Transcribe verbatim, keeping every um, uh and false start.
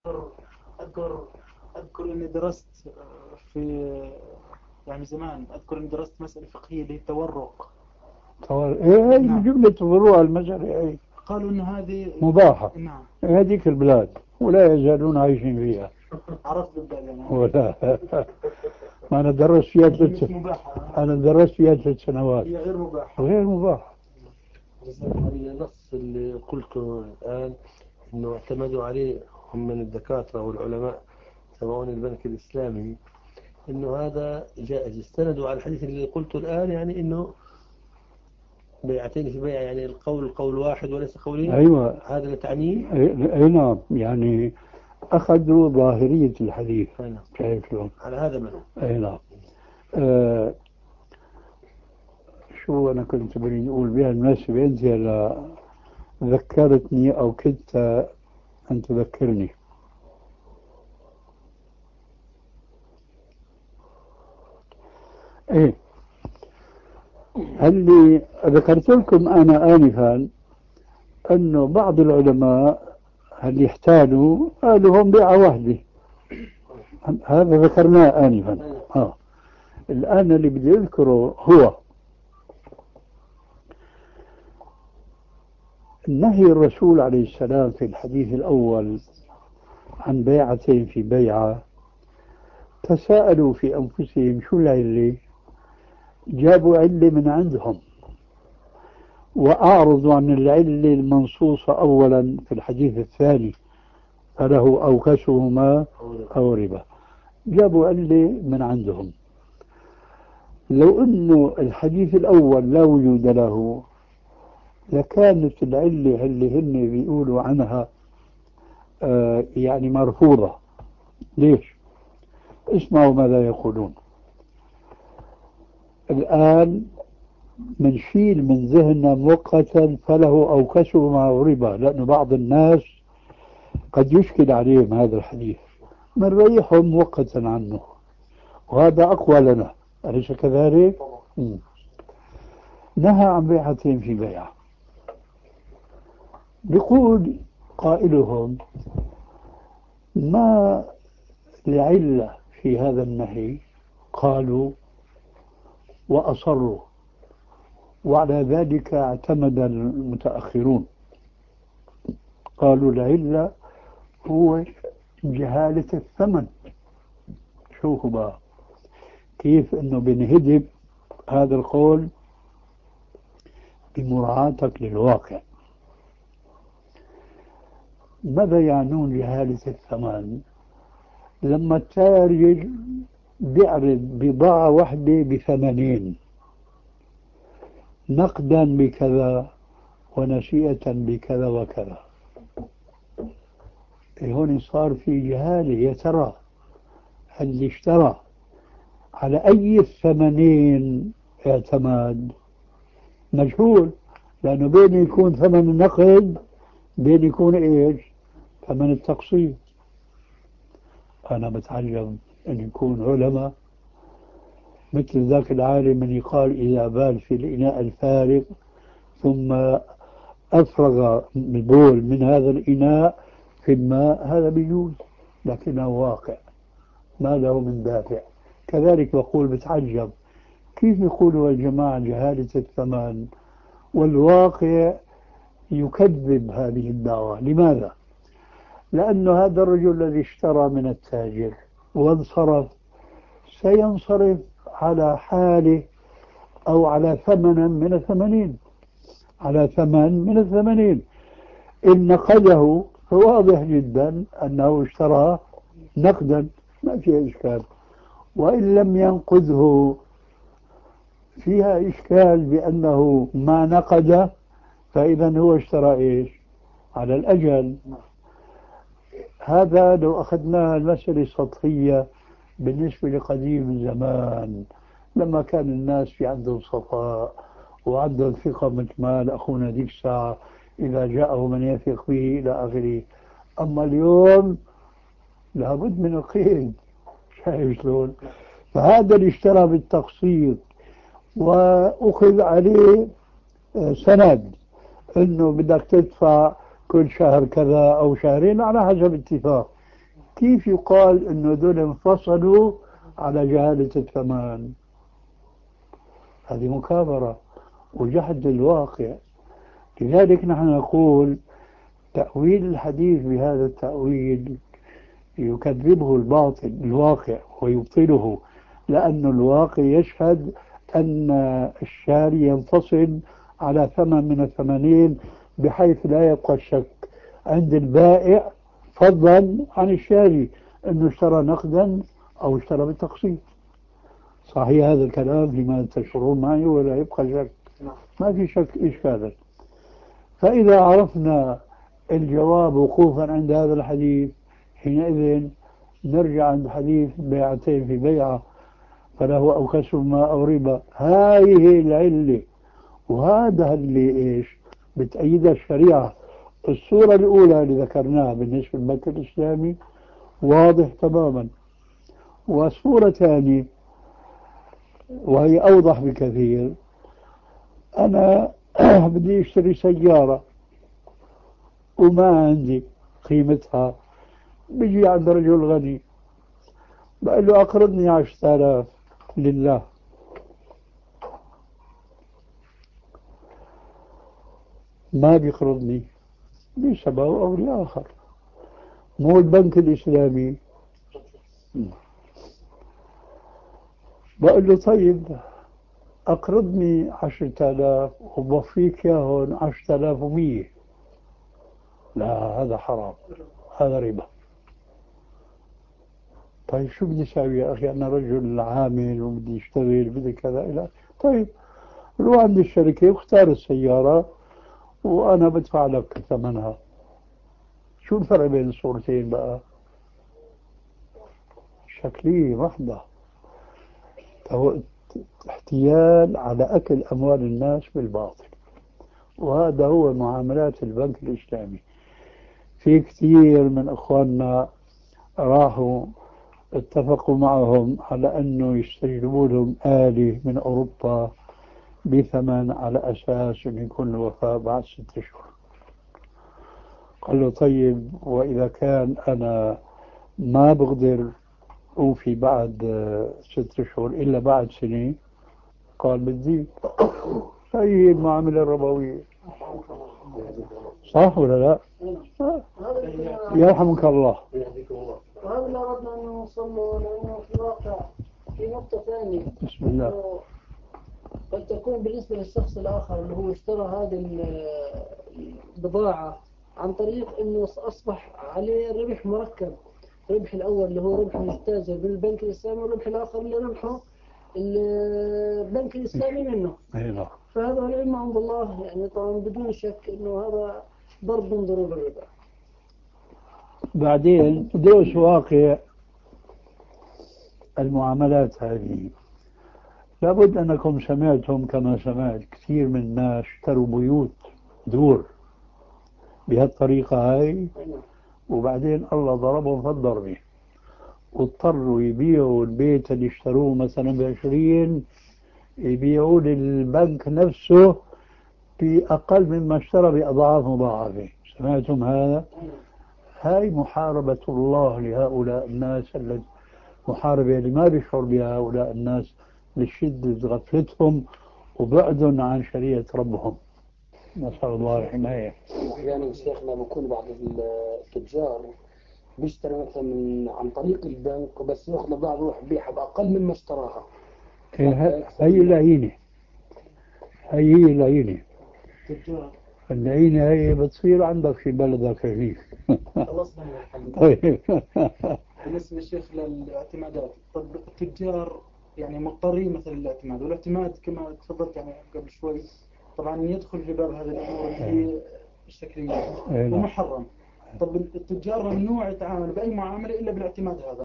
أذكر أذكر إني درست في يعني زمان، أذكر إني درست مسألة فقهية اللي هي التورق. طور إيه هي نعم. بجملة فروع المسألة إيه قالوا إن هذه مباحة. نعم. هذيك البلاد ولا يزالون عايشين فيها. عرفت بالبال يعني. ولا ما أنا درست فيها مش ثلاث مباحة. أنا درست فيها ثلاث سنوات. هي غير مباحة. غير مباح. النص اللي قلته الآن إنه اعتمدوا عليه هم من الدكاترة والعلماء تبعون البنك الإسلامي، إنه هذا جائز، استندوا على الحديث اللي قلته الآن، يعني إنه بيعتين في بيع، يعني القول قول واحد وليس قولين. أيوة. هذا اللي تعنيه. أي نعم، يعني أخذوا ظاهرية الحديث. نعم. شايف شلون؟ على هذا منه. أي نعم. آه شو أنا كنت بريد أقول بهالمناسبة، أنت هلا ذكرتني أو كنت أن تذكرني. إيه اللي ذكرت لكم أنا آنفا أنه بعض العلماء اللي احتالوا قالوا هم بيعة واحدة، هذا ذكرناه آنفا. آه. الآن اللي بدي أذكره هو نهي الرسول عليه السلام في الحديث الأول عن بيعتين في بيعة. تساءلوا في أنفسهم شو العلة، جابوا علة من عندهم وأعرضوا عن العلة المنصوصة أولا في الحديث الثاني فله أو كسهما أو ربا، جابوا علة من عندهم. لو أنه الحديث الأول لا وجود له لكانت العلة اللي هن بيقولوا عنها آه يعني مرفوضة. ليش؟ اسمعوا ماذا يقولون. الآن منشيل من ذهننا مؤقتا فله أو كسهما أو ربا، لأن بعض الناس قد يشكل عليهم هذا الحديث، نريحهم مؤقتا عنه وهذا أقوى لنا، أليس كذلك؟ م. نهى عن بيعتين في بيعة. يقول قائلهم ما العلة في هذا النهي؟ قالوا وأصروا، وعلى ذلك اعتمد المتأخرون، قالوا العلة هو جهالة الثمن. شوفوا بقى كيف انه بنهدب هذا القول بمراعاتك للواقع. ماذا يعنون جهالة الثمن؟ لما التاجر بيعرض بضاعة واحدة بثمنين، نقدا بكذا ونسيئة بكذا وكذا، هون صار في جهالة. يا ترى اللي اشترى على أي الثمنين اعتماد؟ مجهول، لأنه بين يكون ثمن النقد بين يكون إيش ثمن التقسيط. أنا بتعجب أن يكون علماء مثل ذاك العالم من يقال إذا بال في الإناء الفارغ ثم أفرغ البول من هذا الإناء في الماء، هذا بيجوز، لكنه واقع ما له من دافع. كذلك بقول بتعجب كيف يقولوا الجماعة جهالة الثمن والواقع يكذب هذه الدعوة. لماذا؟ لأن هذا الرجل الذي اشترى من التاجر وانصرف سينصرف على حاله أو على ثمن من الثمنين، على ثمن من الثمنين. إن نقده فواضح جدا أنه اشترى نقدا ما فيها إشكال، وإن لم ينقذه فيها إشكال بأنه ما نقد، فإذا هو اشترى إيش على الأجل. هذا لو أخذناها المسألة سطحية بالنسبة لقديم زمان لما كان الناس في عندهم صفاء وعندهم ثقة مثل ما أخونا ذيك الساعة إذا جاءه من يثق به إلى آخره. أما اليوم لابد من القيد. شايف شلون؟ فهذا اللي اشترى بالتقسيط وأخذ عليه سند إنه بدك تدفع كل شهر كذا أو شهرين على حسب اتفاق، كيف يقال أنه دول انفصلوا على جهالة الثمان؟ هذه مكابرة وجحد للواقع. لذلك نحن نقول تأويل الحديث بهذا التأويل يكذبه الباطل الواقع ويبطله، لأن الواقع يشهد أن الشاري ينفصل على ثمن من الثمانين بحيث لا يبقى الشك عند البائع فضلا عن الشاري أنه اشترى نقدا أو اشترى بالتقسيط. صحيح هذا الكلام فيما تشعرون معي ولا يبقى شك؟ ما في شك إشكالا. فإذا عرفنا الجواب وقوفا عند هذا الحديث حينئذ نرجع عند حديث بيعتين في بيعة فله أو كسب ما أو ربا. هذه العلة وهذا اللي إيش بتأيدها الشريعة. الصورة الأولى اللي ذكرناها بالنسبة للبنك الإسلامي واضح تماما، وصورة ثانية وهي أوضح بكثير. أنا بدي أشتري سيارة وما عندي قيمتها، بيجي عند رجل غني بقول له أقرضني عشرة آلاف لله. ما بيقرضني لسبب أو لآخر. مو البنك الإسلامي بقول له طيب أقرضني عشرة آلاف وبوفيك ياهن عشرة آلاف ومية. لا هذا حرام، هذا ربا. طيب شو بدي أسوي يا أخي؟ أنا رجل عامل وبدي أشتغل بدي كذا إلى طيب روح عند الشركة واختار السيارة وأنا بدفع لك ثمنها. شو الفرق بين الصورتين بقى؟ شكلية محضة، احتيال على أكل أموال الناس بالباطل. وهذا هو معاملات البنك الإسلامي. في كثير من إخواننا راحوا اتفقوا معهم على أنه يستجلبوا لهم آلة من أوروبا بثمن على أساس أن يكون الوفاء بعد ست أشهر. قال له طيب وإذا كان أنا ما بقدر أوفي بعد ست أشهر إلا بعد سنة؟ قال بدي. هي المعاملة الربوية. صح ولا لا؟ يرحمك الله. وهذا اللي أردنا أن نوصل له، لأنه في الواقع في نقطة ثانية. بسم الله. قد تكون بالنسبة للشخص الآخر اللي هو اشترى هذه البضاعة عن طريق أنه أصبح عليه ربح مركب. الربح الأول اللي هو ربح مجتازة بالبنك الإسلامي، والربح الآخر اللي ربحه البنك الإسلامي منه. فهذا العلم عند الله، يعني طبعا بدون شك أنه هذا ضرب من ضروب الربا. بعدين دروس واقع المعاملات هذه لابد أنكم سمعتم كما سمعت كثير من الناس اشتروا بيوت دور بهالطريقة هاي، وبعدين الله ضربهم في الضربة واضطروا يبيعوا البيت اللي اشتروه مثلا بعشرين يبيعوه للبنك نفسه بأقل مما اشترى بأضعاف مضاعفة. سمعتم هذا؟ هاي محاربة الله لهؤلاء الناس، محاربة اللي ما بيشعر بها هؤلاء الناس لشدة غفلتهم وبعدهم عن شريعة ربهم. نسأل الله الحماية. أحيانا شيخنا بكون بعض التجار بيشتري مثلا من عن طريق البنك بس ياخذ بعض يروح يبيعها بأقل مما اشتراها. هي العينة، هي هي العينة. العينة هي بتصير عندك في بلدك هيك. خلصنا من الحل. طيب. بالنسبة للشيخ للاعتمادات، طب التجار يعني مضطرين مثلا للاعتماد، والاعتماد كما تفضلت يعني قبل شوي طبعا يدخل في باب هذا الأمور اللي هي الشكلية ومحرم. طب التجار ممنوع يتعامل بأي معاملة إلا بالاعتماد هذا.